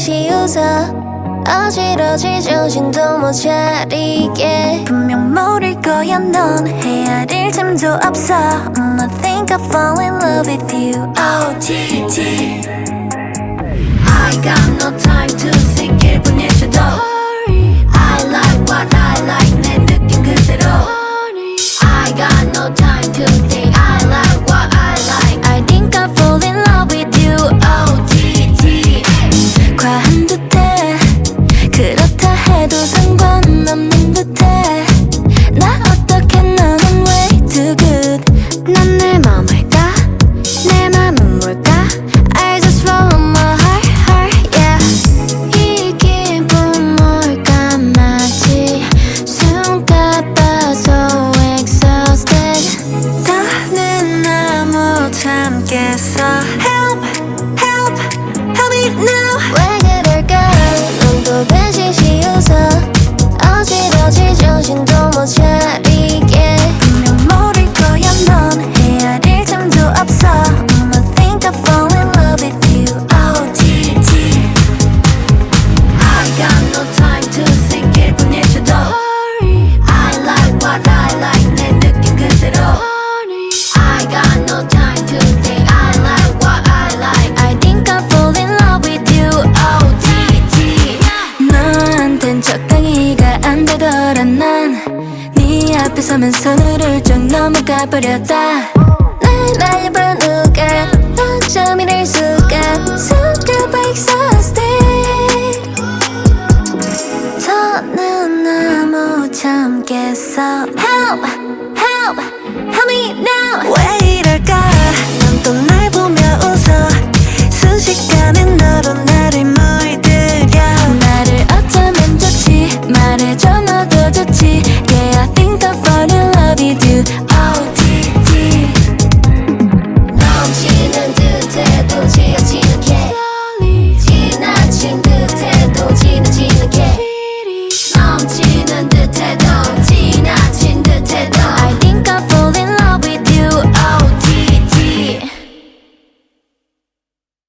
셋이 웃어 어지러질 정신도 못 차리게 분명 모를 거야 넌 헤아릴 틈도 없어 I think I fall in love with you OTT I got no time to think 1분일수도 I like what I like 내 느낌 그대로 I got no time to think I like what I like I think I fall in love with you OTT 과한 듯해 그렇다 해도 상관없는 듯해 나 어떻게 너는 way too good 넌 내 맘을까 내 맘은 뭘까 I just follow my heart yeah 이 기분 뭘까 마치 숨가빠서 exhausted 더는 나 못 참겠어 Help help help me now 왜 그럴까 넌 또 배시시 웃어 어지러질 정신도 못 차리게 분명 모를 거야 넌 헤아릴 틈도 없어 I think I fall in love with you OTT I got no time to think 1분일수도 I like what I like 내 느낌 그대로 I got no time to think I like what I like I think I fall in love with you OTT 너한텐 적당히가 안 되더라 난 네 앞에 서면 손을 쩍 넘어가 버렸다 날 날려버려 누가 너점이 될 수가 Super exhausted 더는 나 못 참겠어 Help help help me now 왜